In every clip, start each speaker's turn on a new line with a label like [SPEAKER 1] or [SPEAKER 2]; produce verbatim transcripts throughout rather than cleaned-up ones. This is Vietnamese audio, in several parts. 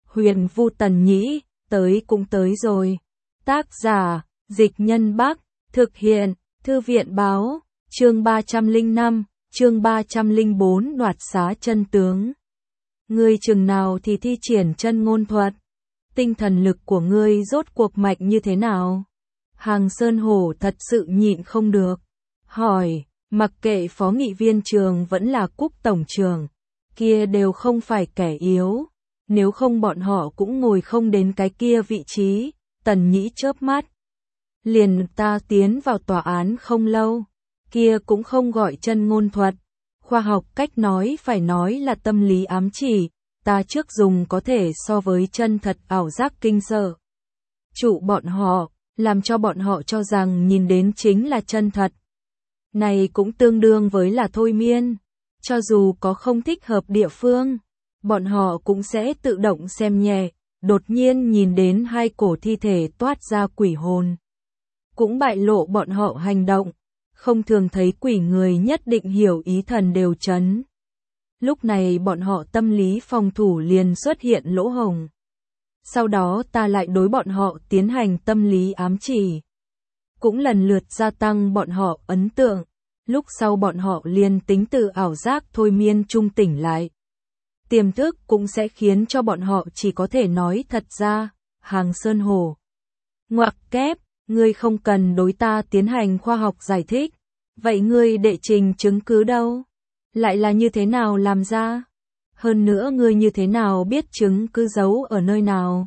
[SPEAKER 1] Huyền Vu Tần Nhĩ, tới cũng tới rồi. Tác giả, Dịch Nhân Bắc, thực hiện, Thư viện Báo, chương ba trăm lẻ năm, chương ba trăm lẻ bốn đoạt xá chân tướng. Ngươi chừng nào thì thi triển chân ngôn thuật? Tinh thần lực của ngươi rốt cuộc mạnh như thế nào? Hàng Sơn Hổ thật sự nhịn không được. Hỏi, mặc kệ phó nghị viên trường vẫn là Cúc tổng trưởng, kia đều không phải kẻ yếu. Nếu không bọn họ cũng ngồi không đến cái kia vị trí. Tần Nhĩ chớp mắt. Liền ta tiến vào tòa án không lâu. Kia cũng không gọi chân ngôn thuật. Khoa học cách nói phải nói là tâm lý ám chỉ. Ta trước dùng có thể so với chân thật ảo giác kinh sợ. Trụ bọn họ, làm cho bọn họ cho rằng nhìn đến chính là chân thật. Này cũng tương đương với là thôi miên. Cho dù có không thích hợp địa phương, bọn họ cũng sẽ tự động xem nhẹ. Đột nhiên nhìn đến hai cổ thi thể toát ra quỷ hồn, cũng bại lộ bọn họ hành động. Không thường thấy quỷ người nhất định hiểu ý thần đều chấn. Lúc này bọn họ tâm lý phòng thủ liền xuất hiện lỗ hổng. Sau đó ta lại đối bọn họ tiến hành tâm lý ám chỉ, cũng lần lượt gia tăng bọn họ ấn tượng. Lúc sau bọn họ liền tính từ ảo giác thôi miên trung tỉnh lại. Tiềm thức cũng sẽ khiến cho bọn họ chỉ có thể nói thật ra. Hàng Sơn Hổ, ngoặc kép, ngươi không cần đối ta tiến hành khoa học giải thích. Vậy ngươi đệ trình chứng cứ đâu? Lại là như thế nào làm ra? Hơn nữa ngươi như thế nào biết chứng cứ giấu ở nơi nào?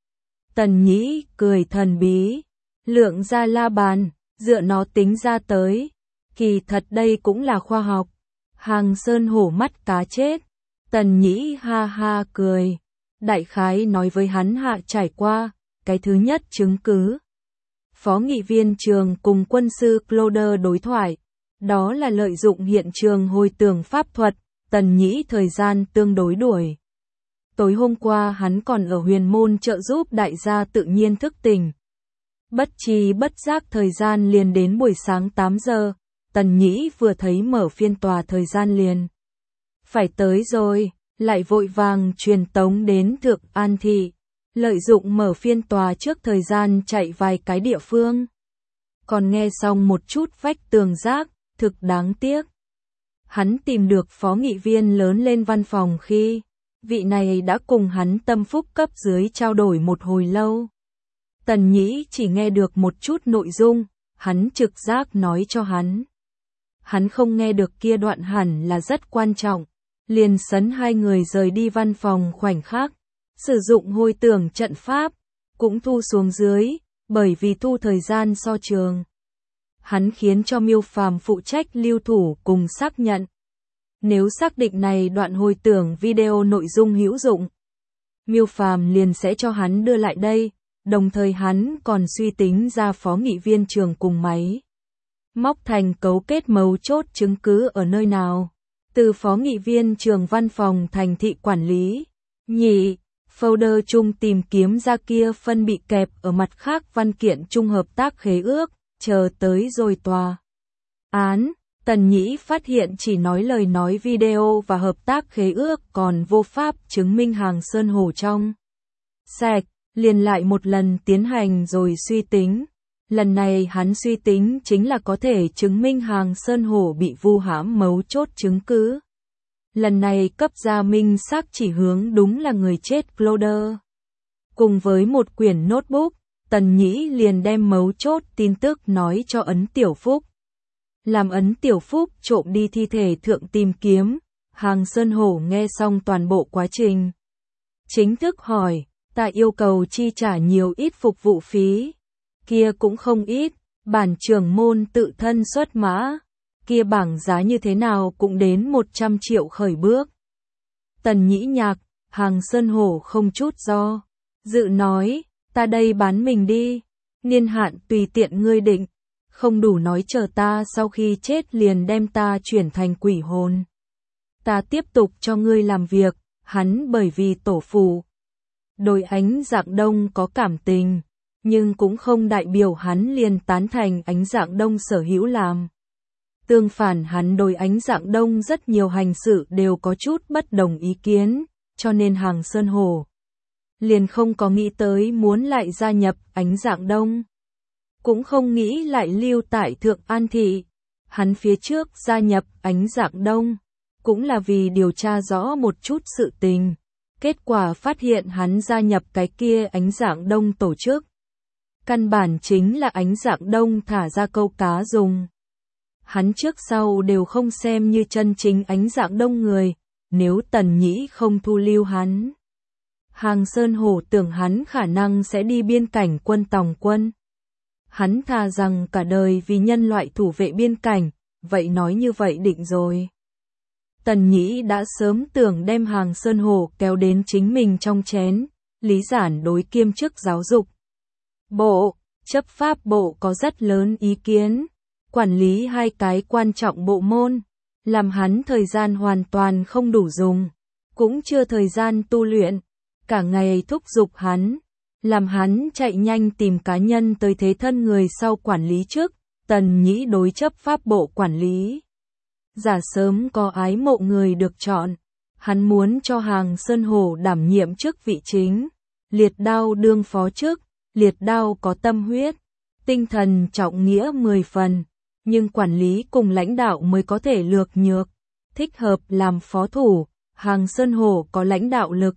[SPEAKER 1] Tần Nhĩ cười thần bí. Lượng ra la bàn, dựa nó tính ra tới. Kỳ thật đây cũng là khoa học. Hàng Sơn Hổ mắt cá chết. Tần Nhĩ ha ha cười. Đại khái nói với hắn hạ trải qua. Cái thứ nhất chứng cứ. Phó nghị viên trường cùng quân sư Cloder đối thoại. Đó là lợi dụng hiện trường hồi tưởng pháp thuật. Tần Nhĩ thời gian tương đối đuổi. Tối hôm qua hắn còn ở huyền môn trợ giúp đại gia tự nhiên thức tỉnh. Bất tri bất giác thời gian liền đến buổi sáng tám giờ. Tần Nhĩ vừa thấy mở phiên tòa thời gian liền phải tới rồi, lại vội vàng truyền tống đến Thượng An Thị. Lợi dụng mở phiên tòa trước thời gian chạy vài cái địa phương. Còn nghe xong một chút vách tường rác, thực đáng tiếc. Hắn tìm được phó nghị viên lớn lên văn phòng khi vị này đã cùng hắn tâm phúc cấp dưới trao đổi một hồi lâu. Tần Nhĩ chỉ nghe được một chút nội dung, hắn trực giác nói cho hắn. Hắn không nghe được kia đoạn hẳn là rất quan trọng, liền sấn hai người rời đi văn phòng khoảnh khắc, sử dụng hồi tưởng trận pháp, cũng thu xuống dưới, bởi vì thu thời gian so trường. Hắn khiến cho Miêu Phàm phụ trách lưu thủ cùng xác nhận. Nếu xác định này đoạn hồi tưởng video nội dung hữu dụng, Miêu Phàm liền sẽ cho hắn đưa lại đây, đồng thời hắn còn suy tính ra phó nghị viên trường cùng máy móc thành cấu kết mấu chốt chứng cứ ở nơi nào. Từ phó nghị viên trường văn phòng thành thị quản lý, nhị, folder chung tìm kiếm ra kia phân bị kẹp ở mặt khác văn kiện chung hợp tác khế ước, chờ tới rồi tòa án. Tần Nhĩ phát hiện chỉ nói lời nói video và hợp tác khế ước còn vô pháp chứng minh Hàng Sơn Hổ trong sạch, liền lại một lần tiến hành rồi suy tính. Lần này hắn suy tính chính là có thể chứng minh Hàng Sơn Hổ bị vu hãm mấu chốt chứng cứ. Lần này cấp ra minh xác chỉ hướng đúng là người chết Cloder. Cùng với một quyển notebook, Tần Nhĩ liền đem mấu chốt tin tức nói cho Ấn Tiểu Phúc. Làm Ấn Tiểu Phúc trộm đi thi thể thượng tìm kiếm. Hàng Sơn Hổ nghe xong toàn bộ quá trình, chính thức hỏi, ta yêu cầu chi trả nhiều ít phục vụ phí. Kia cũng không ít, bản trưởng môn tự thân xuất mã. Kia bảng giá như thế nào cũng đến một trăm triệu khởi bước. Tần Nhĩ nhạc, Hàng Sơn Hổ không chút do dự nói, ta đây bán mình đi. Niên hạn tùy tiện ngươi định. Không đủ nói chờ ta sau khi chết liền đem ta chuyển thành quỷ hồn. Ta tiếp tục cho ngươi làm việc. Hắn bởi vì tổ phụ đối Ánh Dạng Đông có cảm tình, nhưng cũng không đại biểu hắn liền tán thành Ánh Dạng Đông sở hữu làm. Tương phản hắn đối Ánh Dạng Đông rất nhiều hành sự đều có chút bất đồng ý kiến, cho nên Hàng Sơn Hổ liền không có nghĩ tới muốn lại gia nhập Ánh Dạng Đông. Cũng không nghĩ lại lưu tại Thượng An Thị. Hắn phía trước gia nhập Ánh Dạng Đông, cũng là vì điều tra rõ một chút sự tình. Kết quả phát hiện hắn gia nhập cái kia Ánh Dạng Đông tổ chức. Căn bản chính là Ánh Dạng Đông thả ra câu cá dùng. Hắn trước sau đều không xem như chân chính Ánh Dạng Đông người, nếu Tần Nhĩ không thu lưu hắn. Hàng Sơn Hổ tưởng hắn khả năng sẽ đi biên cảnh quân tòng quân. Hắn thà rằng cả đời vì nhân loại thủ vệ biên cảnh, vậy nói như vậy định rồi. Tần Nhĩ đã sớm tưởng đem Hàng Sơn Hổ kéo đến chính mình trong chén, Lý Giản đối kiêm chức giáo dục bộ, chấp pháp bộ có rất lớn ý kiến, quản lý hai cái quan trọng bộ môn, làm hắn thời gian hoàn toàn không đủ dùng, cũng chưa thời gian tu luyện, cả ngày thúc giục hắn, làm hắn chạy nhanh tìm cá nhân tới thế thân người sau quản lý trước. Tần Nhĩ đối chấp pháp bộ quản lý giả sớm có ái mộ người được chọn, hắn muốn cho Hàng Sơn Hổ đảm nhiệm chức vị chính, Liệt Đao đương phó chức. Liệt Đao có tâm huyết, tinh thần trọng nghĩa mười phần, nhưng quản lý cùng lãnh đạo mới có thể lược nhược, thích hợp làm phó thủ. Hàng Sơn Hổ có lãnh đạo lực,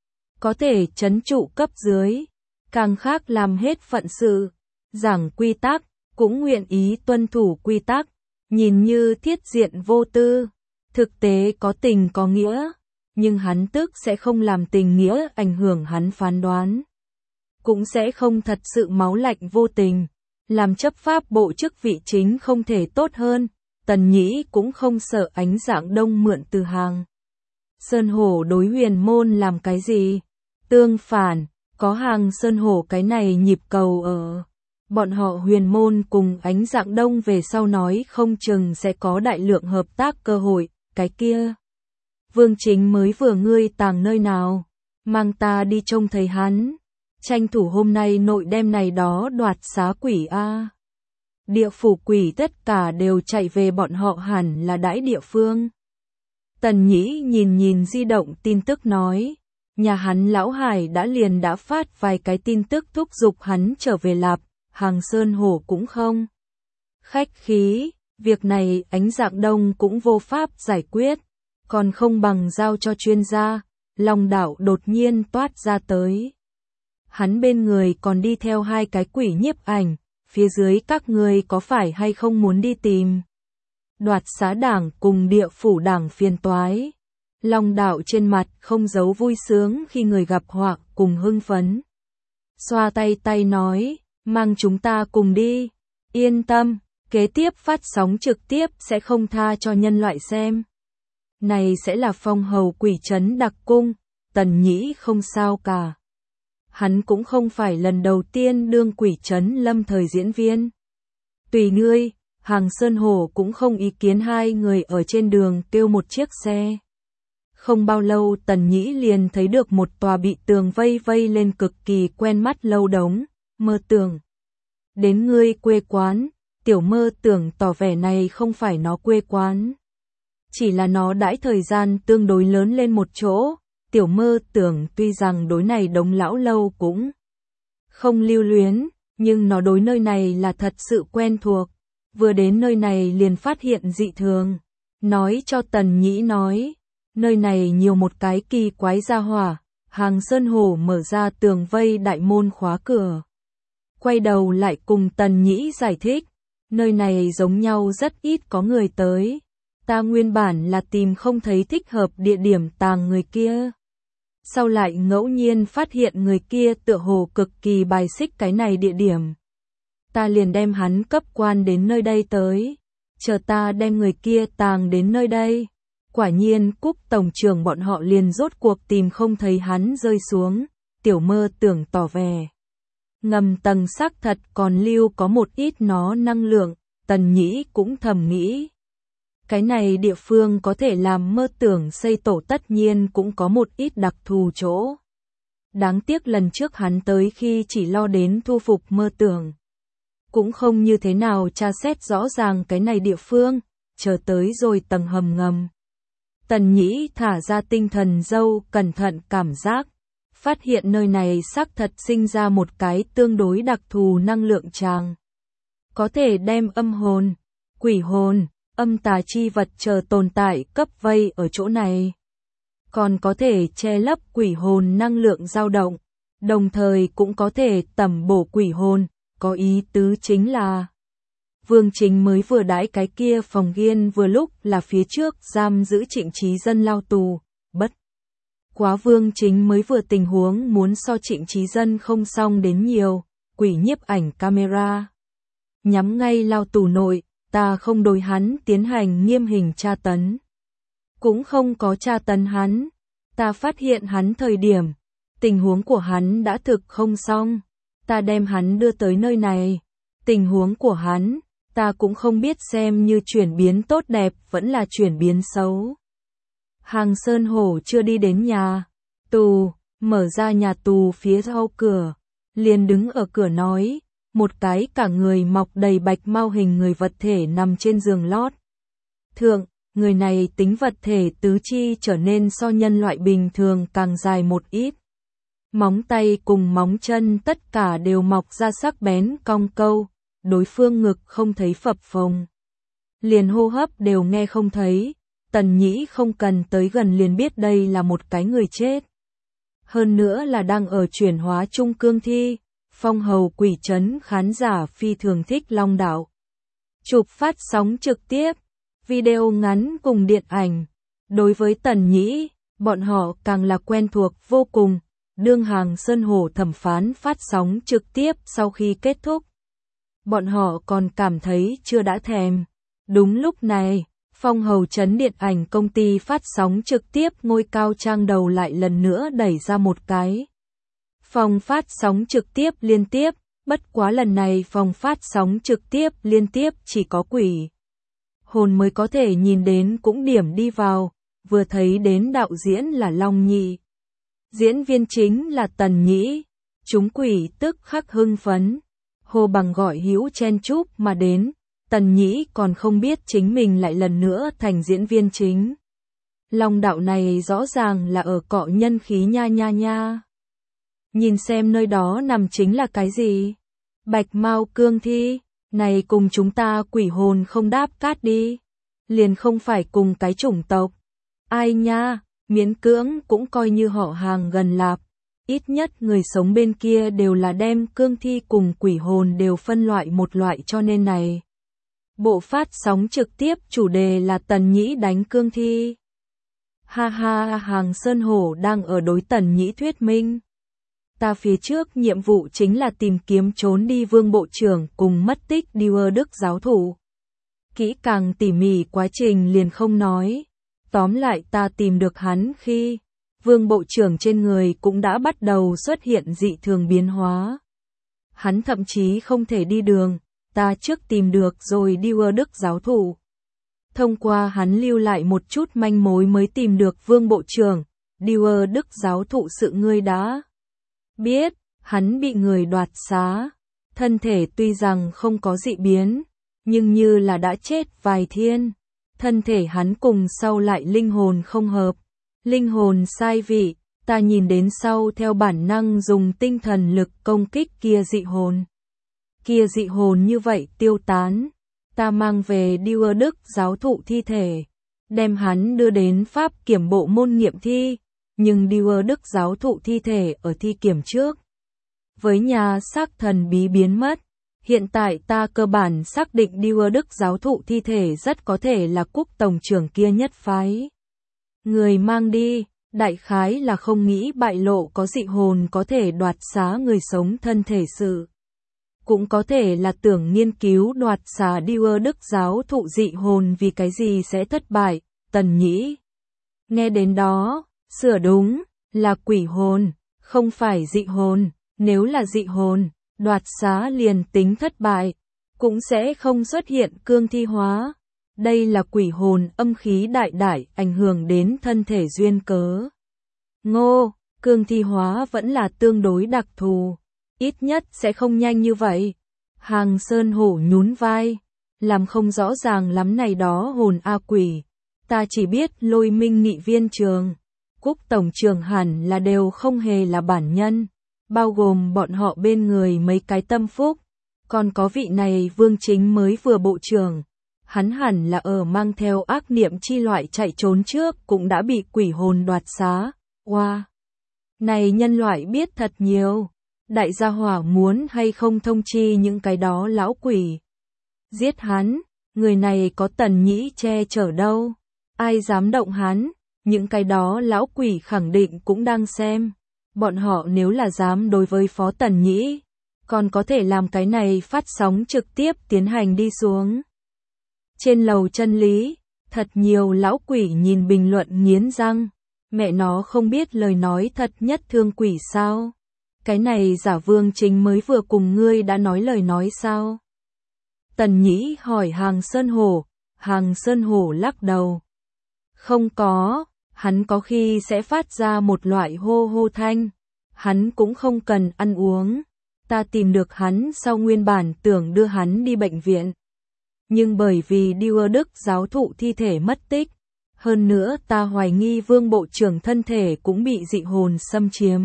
[SPEAKER 1] có thể trấn trụ cấp dưới, càng khác làm hết phận sự, giảng quy tắc, cũng nguyện ý tuân thủ quy tắc, nhìn như thiết diện vô tư, thực tế có tình có nghĩa, nhưng hắn tức sẽ không làm tình nghĩa ảnh hưởng hắn phán đoán. Cũng sẽ không thật sự máu lạnh vô tình, làm chấp pháp bộ chức vị chính không thể tốt hơn. Tần Nhĩ cũng không sợ Ánh Dạng Đông mượn từ Hàng Sơn Hổ đối Huyền Môn làm cái gì. Tương phản, có Hàng Sơn Hổ cái này nhịp cầu ở, bọn họ Huyền Môn cùng Ánh Dạng Đông về sau nói không chừng sẽ có đại lượng hợp tác cơ hội. Cái kia Vương Chính mới vừa ngươi tàng nơi nào, mang ta đi trông thấy hắn, tranh thủ hôm nay nội đem này đó đoạt xá quỷ a. Địa phủ quỷ tất cả đều chạy về bọn họ hẳn là đãi địa phương. Tần Nhĩ nhìn nhìn di động tin tức nói, nhà hắn lão Hải đã liền đã phát vài cái tin tức thúc giục hắn trở về lạp. Hàng Sơn Hổ cũng không khách khí, việc này Ánh Dạng Đông cũng vô pháp giải quyết, còn không bằng giao cho chuyên gia. Long Đạo đột nhiên toát ra tới. Hắn bên người còn đi theo hai cái quỷ nhiếp ảnh, phía dưới các người có phải hay không muốn đi tìm đoạt xá đảng cùng địa phủ đảng phiền toái. Long Đạo trên mặt không giấu vui sướng khi người gặp họa cùng hưng phấn. Xoa tay tay nói, mang chúng ta cùng đi, yên tâm, kế tiếp phát sóng trực tiếp sẽ không tha cho nhân loại xem. Này sẽ là phong hầu quỷ trấn đặc cung. Tần Nhĩ không sao cả. Hắn cũng không phải lần đầu tiên đương quỷ trấn lâm thời diễn viên. Tùy ngươi. Hàng Sơn Hổ cũng không ý kiến hai người ở trên đường kêu một chiếc xe. Không bao lâu Tần Nhĩ liền thấy được một tòa bị tường vây vây lên cực kỳ quen mắt lâu đống. Mơ Tưởng. Đến ngươi quê quán. Tiểu Mơ Tưởng tỏ vẻ này không phải nó quê quán, chỉ là nó đãi thời gian tương đối lớn lên một chỗ. Tiểu Mơ Tưởng tuy rằng đối này đống lão lâu cũng không lưu luyến, nhưng nó đối nơi này là thật sự quen thuộc. Vừa đến nơi này liền phát hiện dị thường, nói cho Tần Nhĩ nói, nơi này nhiều một cái kỳ quái gia hỏa. Hàng Sơn Hổ mở ra tường vây đại môn khóa cửa, quay đầu lại cùng Tần Nhĩ giải thích, nơi này giống nhau rất ít có người tới. Ta nguyên bản là tìm không thấy thích hợp địa điểm tàng người kia, sau lại ngẫu nhiên phát hiện người kia tựa hồ cực kỳ bài xích cái này địa điểm. Ta liền đem hắn cấp quan đến nơi đây tới, chờ ta đem người kia tàng đến nơi đây. Quả nhiên Cúc tổng trưởng bọn họ liền rốt cuộc tìm không thấy hắn rơi xuống. Tiểu Mơ Tưởng tỏ vẻ ngầm tầng xác thật còn lưu có một ít nó năng lượng. Tần Nhĩ cũng thầm nghĩ, cái này địa phương có thể làm Mơ Tưởng xây tổ tất nhiên cũng có một ít đặc thù chỗ. Đáng tiếc lần trước hắn tới khi chỉ lo đến thu phục Mơ Tưởng, cũng không như thế nào tra xét rõ ràng cái này địa phương, chờ tới rồi tầng hầm ngầm. Tần Nhĩ thả ra tinh thần dâu cẩn thận cảm giác, phát hiện nơi này xác thật sinh ra một cái tương đối đặc thù năng lượng tràng. Có thể đem âm hồn, quỷ hồn, âm tà chi vật chờ tồn tại cấp vây ở chỗ này. Còn có thể che lấp quỷ hồn năng lượng dao động, đồng thời cũng có thể tẩm bổ quỷ hồn, có ý tứ chính là Vương Chính mới vừa đãi cái kia phòng ghiên vừa lúc là phía trước giam giữ Trịnh Chí Dân lao tù, bất quá Vương Chính mới vừa tình huống muốn so Trịnh Chí Dân không xong đến nhiều, quỷ nhiếp ảnh camera nhắm ngay lao tù nội, ta không đối hắn tiến hành nghiêm hình tra tấn, cũng không có tra tấn hắn, ta phát hiện hắn thời điểm, tình huống của hắn đã thực không xong, ta đem hắn đưa tới nơi này, tình huống của hắn, ta cũng không biết xem như chuyển biến tốt đẹp vẫn là chuyển biến xấu. Hàng Sơn Hổ chưa đi đến nhà tù, mở ra nhà tù phía sau cửa, liền đứng ở cửa nói, một cái cả người mọc đầy bạch mau hình người vật thể nằm trên giường lót. Thượng, người này tính vật thể tứ chi trở nên so nhân loại bình thường càng dài một ít. Móng tay cùng móng chân tất cả đều mọc ra sắc bén cong câu, đối phương ngực không thấy phập phồng. Liền hô hấp đều nghe không thấy, Tần Nhĩ không cần tới gần liền biết đây là một cái người chết. Hơn nữa là đang ở chuyển hóa trung cương thi, phong hầu quỷ trấn khán giả phi thường thích Long Đạo. Chụp phát sóng trực tiếp, video ngắn cùng điện ảnh. Đối với Tần Nhĩ, bọn họ càng là quen thuộc vô cùng. Đương Hàng Sơn Hổ thẩm phán phát sóng trực tiếp sau khi kết thúc. Bọn họ còn cảm thấy chưa đã thèm. Đúng lúc này, phong hầu trấn điện ảnh công ty phát sóng trực tiếp ngôi cao trang đầu lại lần nữa đẩy ra một cái. Phòng phát sóng trực tiếp liên tiếp, bất quá lần này phòng phát sóng trực tiếp liên tiếp chỉ có quỷ hồn mới có thể nhìn đến cũng điểm đi vào, vừa thấy đến đạo diễn là Long Nhị. Diễn viên chính là Tần Nhĩ, chúng quỷ tức khắc hưng phấn, Hồ Bằng gọi hữu chen chúc mà đến, Tần Nhĩ còn không biết chính mình lại lần nữa thành diễn viên chính. Long Đạo này rõ ràng là ở cọ nhân khí nha nha nha. Nhìn xem nơi đó nằm chính là cái gì? Bạch Mao cương thi, này cùng chúng ta quỷ hồn không đáp cát đi, liền không phải cùng cái chủng tộc. Ai nha, miễn cưỡng cũng coi như họ hàng gần lạp, ít nhất người sống bên kia đều là đem cương thi cùng quỷ hồn đều phân loại một loại cho nên này. Bộ phát sóng trực tiếp chủ đề là Tần Nhĩ đánh cương thi. Ha ha, Hàng Sơn Hổ đang ở đối Tần Nhĩ thuyết minh. Ta phía trước nhiệm vụ chính là tìm kiếm trốn đi Vương Bộ trưởng cùng mất tích Điêu Đức giáo thủ. Kỹ càng tỉ mỉ quá trình liền không nói. Tóm lại ta tìm được hắn khi Vương Bộ trưởng trên người cũng đã bắt đầu xuất hiện dị thường biến hóa. Hắn thậm chí không thể đi đường, ta trước tìm được rồi Điêu Đức giáo thủ. Thông qua hắn lưu lại một chút manh mối mới tìm được Vương Bộ trưởng, Điêu Đức giáo thụ sự ngươi đã biết, hắn bị người đoạt xá, thân thể tuy rằng không có dị biến, nhưng như là đã chết vài thiên, thân thể hắn cùng sau lại linh hồn không hợp, linh hồn sai vị, ta nhìn đến sau theo bản năng dùng tinh thần lực công kích kia dị hồn. Kia dị hồn như vậy tiêu tán, ta mang về Điêu Đức giáo thụ thi thể, đem hắn đưa đến pháp kiểm bộ môn nghiệm thi. Nhưng Điêu Đức giáo thụ thi thể ở thi kiểm trước. Với nhà xác thần bí biến mất, hiện tại ta cơ bản xác định Điêu Đức giáo thụ thi thể rất có thể là Quốc tổng trưởng kia nhất phái. Người mang đi, đại khái là không nghĩ bại lộ có dị hồn có thể đoạt xá người sống thân thể sự. Cũng có thể là tưởng nghiên cứu đoạt xá Điêu Đức giáo thụ dị hồn vì cái gì sẽ thất bại, Tần Nhĩ. Nghe đến đó. Sửa đúng, là quỷ hồn, không phải dị hồn, nếu là dị hồn, đoạt xá liền tính thất bại, cũng sẽ không xuất hiện cương thi hóa. Đây là quỷ hồn âm khí đại đại ảnh hưởng đến thân thể duyên cớ. Ngô, cương thi hóa vẫn là tương đối đặc thù, ít nhất sẽ không nhanh như vậy. Hàng Sơn Hổ nhún vai, làm không rõ ràng lắm này đó hồn a quỷ, ta chỉ biết Lôi Minh nghị viên trường. Cúc tổng trưởng hẳn là đều không hề là bản nhân, bao gồm bọn họ bên người mấy cái tâm phúc, còn có vị này Vương Chính mới vừa bộ trưởng, hắn hẳn là ở mang theo ác niệm chi loại chạy trốn trước cũng đã bị quỷ hồn đoạt xá. Wow! Này nhân loại biết thật nhiều, đại gia hỏa muốn hay không thông chi những cái đó lão quỷ. Giết hắn, người này có Tần Nhĩ che chở đâu, ai dám động hắn, những cái đó lão quỷ khẳng định cũng đang xem. Bọn họ nếu là dám đối với Phó Tần Nhĩ, còn có thể làm cái này phát sóng trực tiếp tiến hành đi xuống. Trên lầu chân lý, thật nhiều lão quỷ nhìn bình luận nghiến răng, mẹ nó không biết lời nói thật nhất thương quỷ sao? Cái này giả Vương Chính mới vừa cùng ngươi đã nói lời nói sao? Tần Nhĩ hỏi Hàng Sơn Hổ, Hàng Sơn Hổ lắc đầu. Không có, hắn có khi sẽ phát ra một loại hô hô thanh, hắn cũng không cần ăn uống. Ta tìm được hắn sau nguyên bản tưởng đưa hắn đi bệnh viện. Nhưng bởi vì Điêu Đức giáo thụ thi thể mất tích, hơn nữa ta hoài nghi Vương bộ trưởng thân thể cũng bị dị hồn xâm chiếm.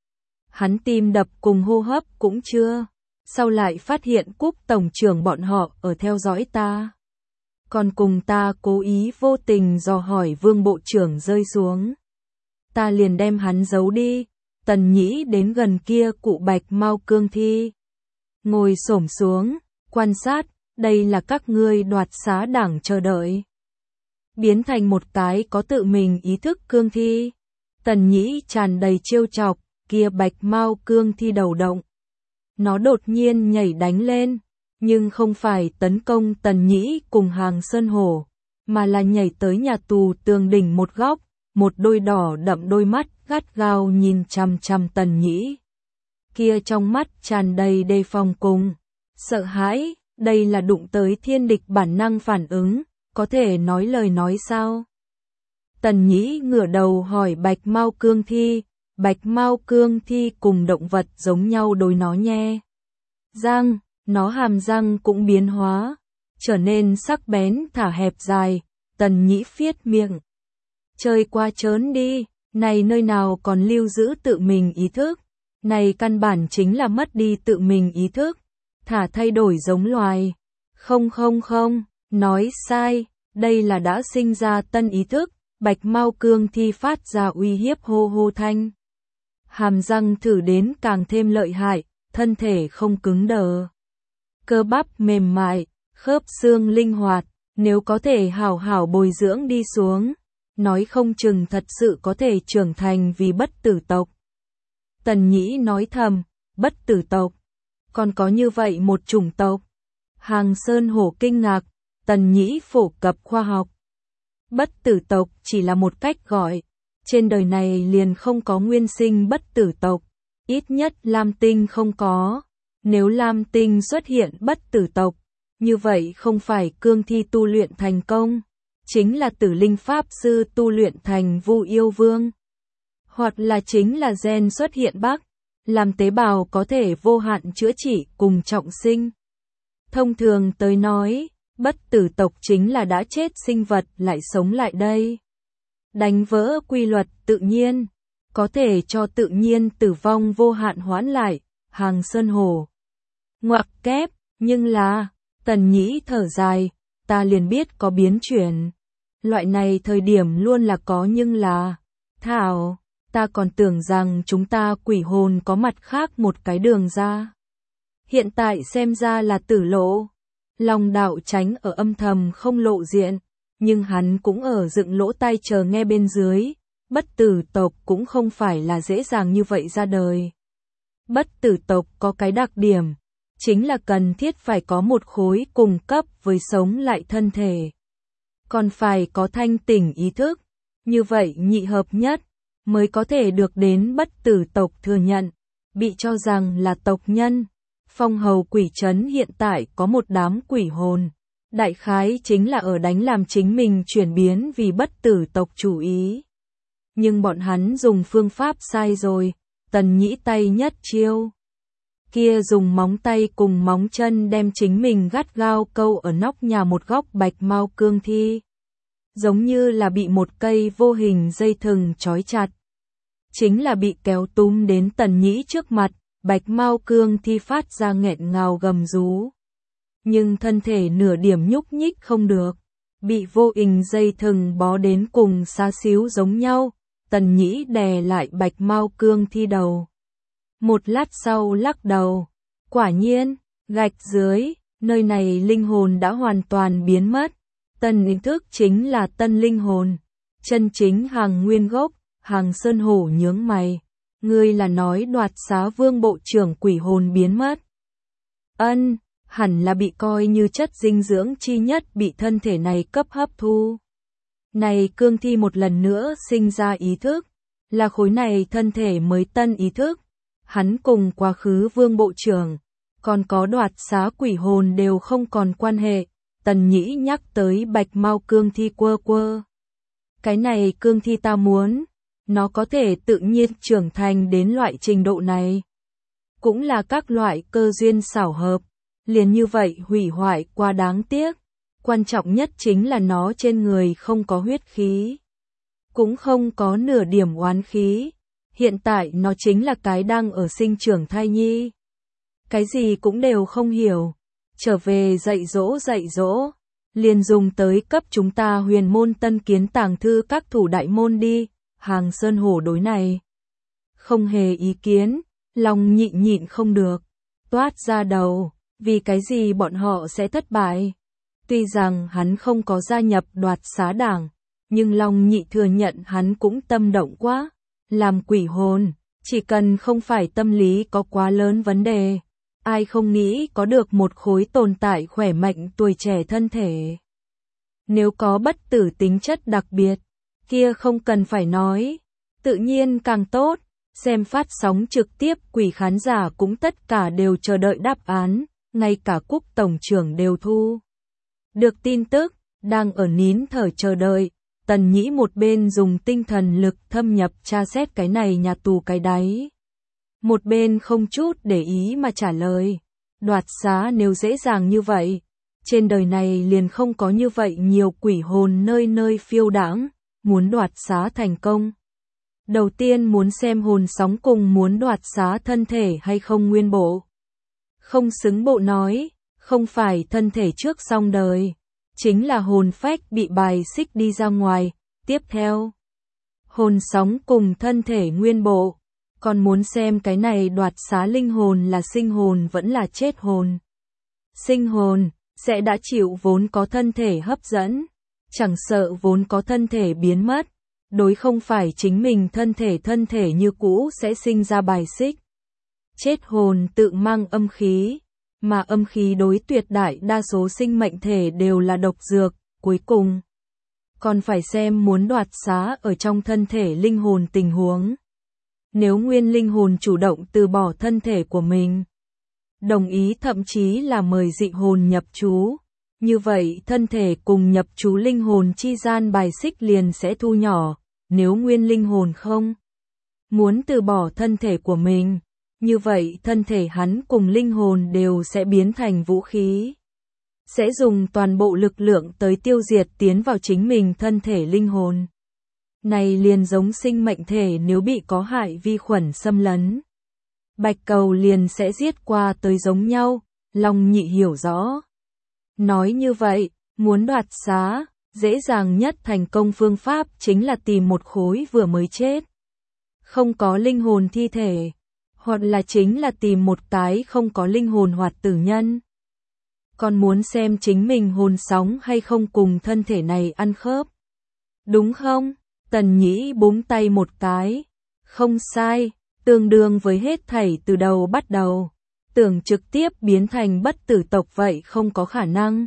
[SPEAKER 1] Hắn tim đập cùng hô hấp cũng chưa, sau lại phát hiện Cúc tổng trưởng bọn họ ở theo dõi ta. Còn cùng ta cố ý vô tình dò hỏi Vương bộ trưởng rơi xuống. Ta liền đem hắn giấu đi. Tần Nhĩ đến gần kia cụ bạch mau cương thi. Ngồi xổm xuống, quan sát, đây là các ngươi đoạt xá đảng chờ đợi. Biến thành một cái có tự mình ý thức cương thi. Tần Nhĩ tràn đầy trêu chọc, kia bạch mau cương thi đầu động. Nó đột nhiên nhảy đánh lên, nhưng không phải tấn công Tần Nhĩ cùng Hàng Sơn Hổ, mà là nhảy tới nhà tù tường đỉnh một góc, một đôi đỏ đậm đôi mắt gắt gao nhìn chằm chằm Tần Nhĩ. Kia trong mắt tràn đầy đề phòng cùng sợ hãi, đây là đụng tới thiên địch bản năng phản ứng, có thể nói lời nói sao? Tần Nhĩ ngửa đầu hỏi Bạch Mao Cương Thi, Bạch Mao Cương Thi cùng động vật giống nhau đối nó nhe. Răng, nó hàm răng cũng biến hóa, trở nên sắc bén thả hẹp dài, Tần Nhĩ phiết miệng. Chơi qua trớn đi, này nơi nào còn lưu giữ tự mình ý thức, này căn bản chính là mất đi tự mình ý thức, thả thay đổi giống loài. Không không không, nói sai, đây là đã sinh ra tân ý thức, Bạch Mao Cương Thi phát ra uy hiếp hô hô thanh. Hàm răng thử đến càng thêm lợi hại, thân thể không cứng đờ. Cơ bắp mềm mại, khớp xương linh hoạt, nếu có thể hảo hảo bồi dưỡng đi xuống, nói không chừng thật sự có thể trưởng thành vì bất tử tộc. Tần Nhĩ nói thầm, bất tử tộc, còn có như vậy một chủng tộc. Hàng Sơn Hổ kinh ngạc, Tần Nhĩ phổ cập khoa học. Bất tử tộc chỉ là một cách gọi, trên đời này liền không có nguyên sinh bất tử tộc, ít nhất Lam Tinh không có. Nếu Lam Tinh xuất hiện bất tử tộc, như vậy không phải cương thi tu luyện thành công, chính là tử linh pháp sư tu luyện thành Vu Yêu Vương. Hoặc là chính là gen xuất hiện bug, làm tế bào có thể vô hạn chữa trị cùng trọng sinh. Thông thường tới nói, bất tử tộc chính là đã chết sinh vật lại sống lại đây. Đánh vỡ quy luật tự nhiên, có thể cho tự nhiên tử vong vô hạn hoãn lại, Hàng Sơn Hổ. Ngoặc kép, nhưng là, Tần Nhĩ thở dài, ta liền biết có biến chuyển. Loại này thời điểm luôn là có nhưng là, thảo, ta còn tưởng rằng chúng ta quỷ hồn có mặt khác một cái đường ra. Hiện tại xem ra là tử lộ. Long đạo tránh ở âm thầm không lộ diện, nhưng hắn cũng ở dựng lỗ tai chờ nghe bên dưới. Bất tử tộc cũng không phải là dễ dàng như vậy ra đời. Bất tử tộc có cái đặc điểm, chính là cần thiết phải có một khối cùng cấp với sống lại thân thể. Còn phải có thanh tỉnh ý thức, như vậy nhị hợp nhất, mới có thể được đến bất tử tộc thừa nhận, bị cho rằng là tộc nhân. Phong hầu quỷ trấn hiện tại có một đám quỷ hồn, đại khái chính là ở đánh làm chính mình chuyển biến vì bất tử tộc chủ ý. Nhưng bọn hắn dùng phương pháp sai rồi, Tần Nhĩ tay nhất chiêu. Kia dùng móng tay cùng móng chân đem chính mình gắt gao câu ở nóc nhà một góc Bạch Mao Cương Thi. giống như là bị một cây vô hình dây thừng trói chặt. Chính là bị kéo túm đến Tần Nhĩ trước mặt, Bạch Mao Cương Thi phát ra nghẹn ngào gầm rú. Nhưng thân thể nửa điểm nhúc nhích không được, bị vô hình dây thừng bó đến cùng xá xíu giống nhau, Tần Nhĩ đè lại Bạch Mao Cương Thi đầu. Một lát sau lắc đầu, quả nhiên, gạch dưới, nơi này linh hồn đã hoàn toàn biến mất, tân ý thức chính là tân linh hồn, chân chính hàng nguyên gốc. Hàng Sơn Hổ nhướng mày, ngươi là nói Đoạt Xá Vương bộ trưởng quỷ hồn biến mất? Ân, hẳn là bị coi như chất dinh dưỡng chi nhất bị thân thể này cấp hấp thu. Này cương thi một lần nữa sinh ra ý thức, là khối này thân thể mới tân ý thức. Hắn cùng quá khứ Vương bộ trưởng, còn có Đoạt Xá quỷ hồn đều không còn quan hệ. Tần Nhĩ nhắc tới Bạch Mao cương thi quơ quơ. Cái này cương thi ta muốn. Nó có thể tự nhiên trưởng thành đến loại trình độ này. Cũng là các loại cơ duyên xảo hợp. Liền như vậy hủy hoại quá đáng tiếc. Quan trọng nhất chính là nó trên người không có huyết khí. Cũng không có nửa điểm oán khí. Hiện tại nó chính là cái đang ở sinh trưởng thai nhi. Cái gì cũng đều không hiểu. Trở về dạy dỗ dạy dỗ. Liền dùng tới cấp chúng ta huyền môn tân kiến tàng thư các thủ đại môn đi. Hàng Sơn Hổ đối này không hề ý kiến, lòng nhịn nhịn không được, toát ra đầu, vì cái gì bọn họ sẽ thất bại. Tuy rằng hắn không có gia nhập Đoạt Xá đảng, nhưng lòng nhị thừa nhận hắn cũng tâm động quá, làm quỷ hồn, chỉ cần không phải tâm lý có quá lớn vấn đề, ai không nghĩ có được một khối tồn tại khỏe mạnh tuổi trẻ thân thể. Nếu có bất tử tính chất đặc biệt, kia không cần phải nói, tự nhiên càng tốt, xem phát sóng trực tiếp quỷ khán giả cũng tất cả đều chờ đợi đáp án, ngay cả Cúc Tổng trưởng đều thu. Được tin tức, đang ở nín thở chờ đợi, Tần Nhĩ một bên dùng tinh thần lực thâm nhập tra xét cái này nhà tù cái đáy. Một bên không chút để ý mà trả lời, Đoạt Xá nếu dễ dàng như vậy, trên đời này liền không có như vậy nhiều quỷ hồn nơi nơi phiêu đãng. Muốn Đoạt Xá thành công. Đầu tiên muốn xem hồn sóng cùng muốn Đoạt Xá thân thể hay không nguyên bộ. Không xứng bộ nói, không phải thân thể trước xong đời, chính là hồn phách bị bài xích đi ra ngoài. Tiếp theo, hồn sóng cùng thân thể nguyên bộ, còn muốn xem cái này Đoạt Xá linh hồn là sinh hồn vẫn là chết hồn. Sinh hồn, sẽ đã chịu vốn có thân thể hấp dẫn. Chẳng sợ vốn có thân thể biến mất, đối không phải chính mình thân thể thân thể như cũ sẽ sinh ra bài xích. Chết hồn tự mang âm khí, mà âm khí đối tuyệt đại đa số sinh mệnh thể đều là độc dược, cuối cùng. Còn phải xem muốn Đoạt Xá ở trong thân thể linh hồn tình huống. Nếu nguyên linh hồn chủ động từ bỏ thân thể của mình, đồng ý thậm chí là mời dị hồn nhập trú. Như vậy thân thể cùng nhập trú linh hồn chi gian bài xích liền sẽ thu nhỏ, nếu nguyên linh hồn không muốn từ bỏ thân thể của mình, như vậy thân thể hắn cùng linh hồn đều sẽ biến thành vũ khí. Sẽ dùng toàn bộ lực lượng tới tiêu diệt tiến vào chính mình thân thể linh hồn. Này liền giống sinh mệnh thể nếu bị có hại vi khuẩn xâm lấn. Bạch cầu liền sẽ giết qua tới giống nhau, Long Nhị hiểu rõ. Nói như vậy, muốn Đoạt Xá, dễ dàng nhất thành công phương pháp chính là tìm một khối vừa mới chết. Không có linh hồn thi thể, hoặc là chính là tìm một cái không có linh hồn hoạt tử nhân. Còn muốn xem chính mình hồn sóng hay không cùng thân thể này ăn khớp. Đúng không? Tần Nhĩ búng tay một cái. Không sai, tương đương với hết thảy từ đầu bắt đầu. Tưởng trực tiếp biến thành bất tử tộc vậy không có khả năng.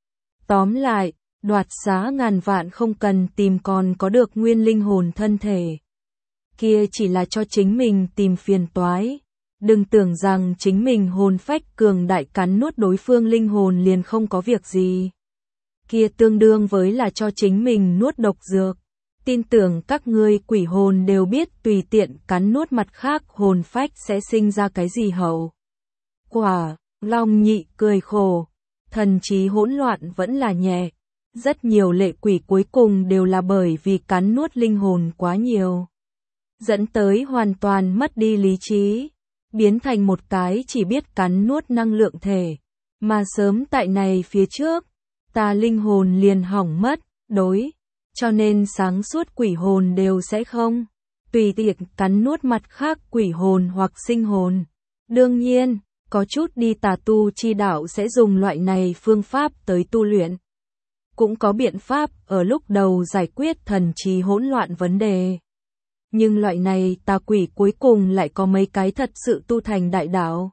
[SPEAKER 1] Tóm lại, Đoạt Xá ngàn vạn không cần tìm còn có được nguyên linh hồn thân thể. Kia chỉ là cho chính mình tìm phiền toái. Đừng tưởng rằng chính mình hồn phách cường đại cắn nuốt đối phương linh hồn liền không có việc gì. Kia tương đương với là cho chính mình nuốt độc dược. Tin tưởng các ngươi quỷ hồn đều biết tùy tiện cắn nuốt mặt khác hồn phách sẽ sinh ra cái gì hậu. Quả, Long Nhị cười khổ, thần trí hỗn loạn vẫn là nhẹ, Rất nhiều lệ quỷ cuối cùng đều là bởi vì cắn nuốt linh hồn quá nhiều, dẫn tới hoàn toàn mất đi lý trí, biến thành một cái chỉ biết cắn nuốt năng lượng thể, mà sớm tại này phía trước, ta linh hồn liền hỏng mất, đối, cho nên sáng suốt quỷ hồn đều sẽ không tùy tiện cắn nuốt mặt khác quỷ hồn hoặc sinh hồn. Đương nhiên, có chút đi tà tu chi đạo sẽ dùng loại này phương pháp tới tu luyện. Cũng có biện pháp ở lúc đầu giải quyết thần trí hỗn loạn vấn đề. Nhưng loại này tà quỷ cuối cùng lại có mấy cái thật sự tu thành đại đạo.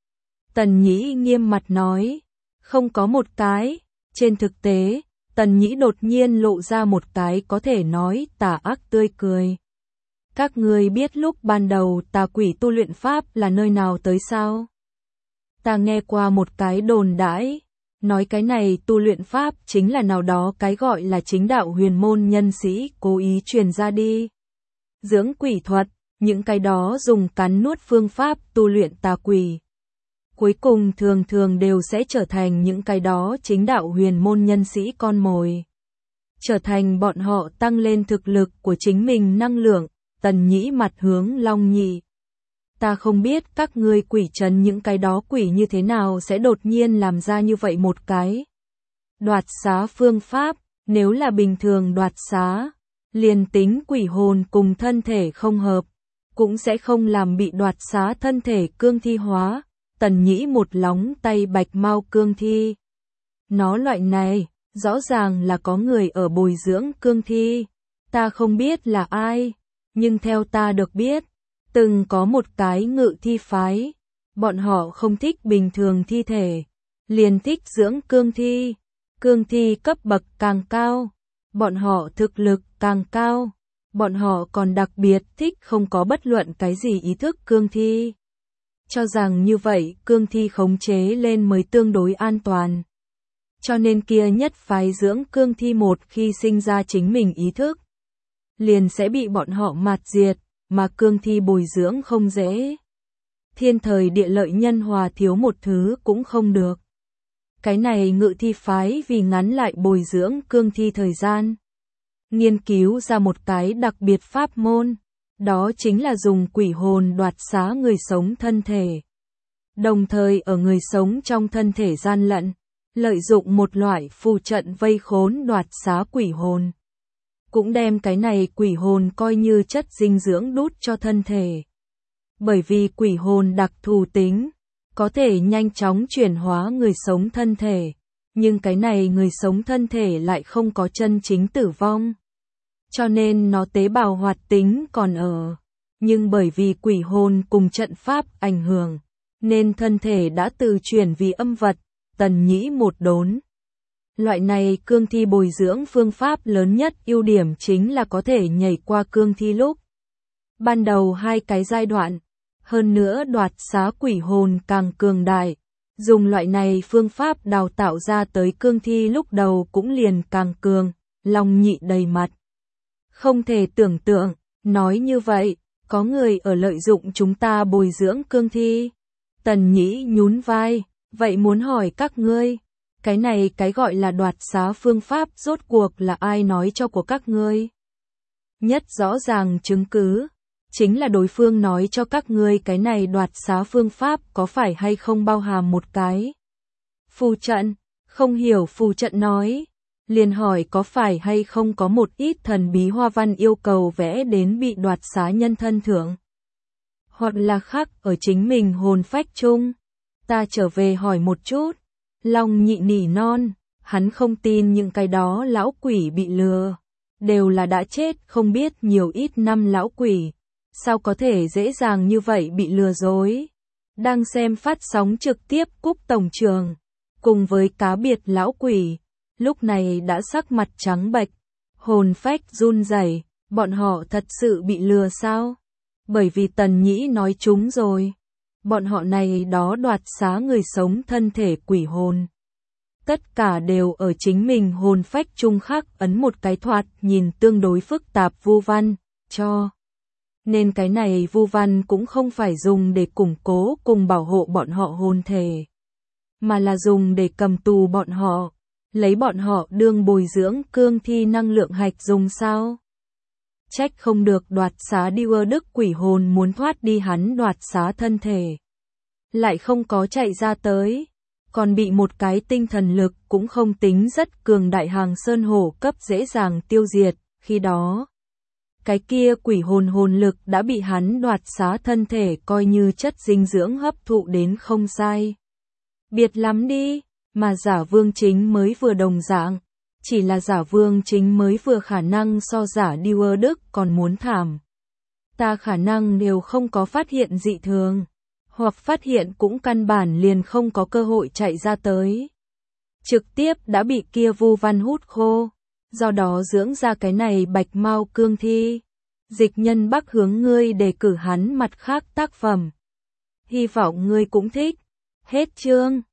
[SPEAKER 1] Tần Nhĩ nghiêm mặt nói, không có một cái. Trên thực tế, Tần Nhĩ đột nhiên lộ ra một cái có thể nói tà ác tươi cười. Các ngươi biết lúc ban đầu tà quỷ tu luyện pháp là nơi nào tới sao? Ta nghe qua một cái đồn đãi, nói cái này tu luyện pháp chính là nào đó cái gọi là chính đạo huyền môn nhân sĩ cố ý truyền ra đi. Dưỡng quỷ thuật, những cái đó dùng cắn nuốt phương pháp tu luyện tà quỷ. Cuối cùng thường thường đều sẽ trở thành những cái đó chính đạo huyền môn nhân sĩ con mồi. Trở thành bọn họ tăng lên thực lực của chính mình năng lượng. Tần Nhĩ mặt hướng Long Nhị. Ta không biết các ngươi quỷ trấn những cái đó quỷ như thế nào sẽ đột nhiên làm ra như vậy một cái đoạt xá phương pháp, nếu là bình thường đoạt xá, liền tính quỷ hồn cùng thân thể không hợp, cũng sẽ không làm bị đoạt xá thân thể cương thi hóa. Tần Nhĩ một lóng tay bạch mau cương thi. Nó loại này, rõ ràng là có người ở bồi dưỡng cương thi, ta không biết là ai. Nhưng theo ta được biết, từng có một cái ngự thi phái, bọn họ không thích bình thường thi thể, liền thích dưỡng cương thi, cương thi cấp bậc càng cao, bọn họ thực lực càng cao, bọn họ còn đặc biệt thích không có bất luận cái gì ý thức cương thi. Cho rằng như vậy cương thi khống chế lên mới tương đối an toàn. Cho nên kia nhất phái dưỡng cương thi một khi sinh ra chính mình ý thức, liền sẽ bị bọn họ mạt diệt, mà cương thi bồi dưỡng không dễ. Thiên thời địa lợi nhân hòa thiếu một thứ cũng không được. Cái này ngự thi phái vì ngắn lại bồi dưỡng cương thi thời gian, nghiên cứu ra một cái đặc biệt pháp môn, đó chính là dùng quỷ hồn đoạt xá người sống thân thể. Đồng thời ở người sống trong thân thể gian lận, lợi dụng một loại phù trận vây khốn đoạt xá quỷ hồn. Cũng đem cái này quỷ hồn coi như chất dinh dưỡng đút cho thân thể. Bởi vì quỷ hồn đặc thù tính, có thể nhanh chóng chuyển hóa người sống thân thể, nhưng cái này người sống thân thể lại không có chân chính tử vong. Cho nên nó tế bào hoạt tính còn ở, nhưng bởi vì quỷ hồn cùng trận pháp ảnh hưởng, nên thân thể đã từ chuyển vì âm vật. Tần Nhĩ một đốn. Loại này cương thi bồi dưỡng phương pháp lớn nhất ưu điểm chính là có thể nhảy qua cương thi lúc ban đầu hai cái giai đoạn, hơn nữa đoạt xá quỷ hồn càng cường đại, dùng loại này phương pháp đào tạo ra tới cương thi lúc đầu cũng liền càng cường. Long Nhị đầy mặt không thể tưởng tượng, nói như vậy, có người ở lợi dụng chúng ta bồi dưỡng cương thi. Tần Nhĩ nhún vai, vậy muốn hỏi các ngươi, cái này cái gọi là đoạt xá phương pháp rốt cuộc là ai nói cho của các ngươi? Nhất rõ ràng chứng cứ, chính là đối phương nói cho các ngươi cái này đoạt xá phương pháp có phải hay không bao hàm một cái phù trận, không hiểu phù trận nói, liền hỏi có phải hay không có một ít thần bí hoa văn yêu cầu vẽ đến bị đoạt xá nhân thân thượng. Hoặc là khắc ở chính mình hồn phách chung. Ta trở về hỏi một chút. Long Nhị nỉ non, hắn không tin những cái đó lão quỷ bị lừa. Đều là đã chết không biết nhiều ít năm lão quỷ. Sao có thể dễ dàng như vậy bị lừa dối. Đang xem phát sóng trực tiếp Cúc Tổng Trường, cùng với cá biệt lão quỷ, lúc này đã sắc mặt trắng bệch, hồn phách run rẩy, bọn họ thật sự bị lừa sao? Bởi vì Tần Nhĩ nói chúng rồi, bọn họ này đó đoạt xá người sống thân thể quỷ hồn. Tất cả đều ở chính mình hồn phách chung khắc ấn một cái thoạt nhìn tương đối phức tạp vu văn, cho. Nên cái này vu văn cũng không phải dùng để củng cố cùng bảo hộ bọn họ hồn thể, mà là dùng để cầm tù bọn họ. lấy bọn họ đương bồi dưỡng cương thi năng lượng hạch dùng sao? Trách không được đoạt xá Điêu Đức quỷ hồn muốn thoát đi hắn đoạt xá thân thể. Lại không có chạy ra tới, còn bị một cái tinh thần lực cũng không tính rất cường đại hàng sơn hổ cấp dễ dàng tiêu diệt, khi đó. Cái kia quỷ hồn hồn lực đã bị hắn đoạt xá thân thể coi như chất dinh dưỡng hấp thụ đến không sai. Biệt lắm đi, mà giả vương chính mới vừa đồng dạng. Chỉ là giả vương chính mới vừa khả năng so giả Điêu Đức còn muốn thảm. Ta khả năng đều không có phát hiện dị thường. Hoặc phát hiện cũng căn bản liền không có cơ hội chạy ra tới. Trực tiếp đã bị kia Vu Văn hút khô. Do đó dưỡng ra cái này bạch mao cương thi. Dịch Nhân Bắc hướng ngươi đề cử hắn mặt khác tác phẩm. Hy vọng ngươi cũng thích. Hết chương.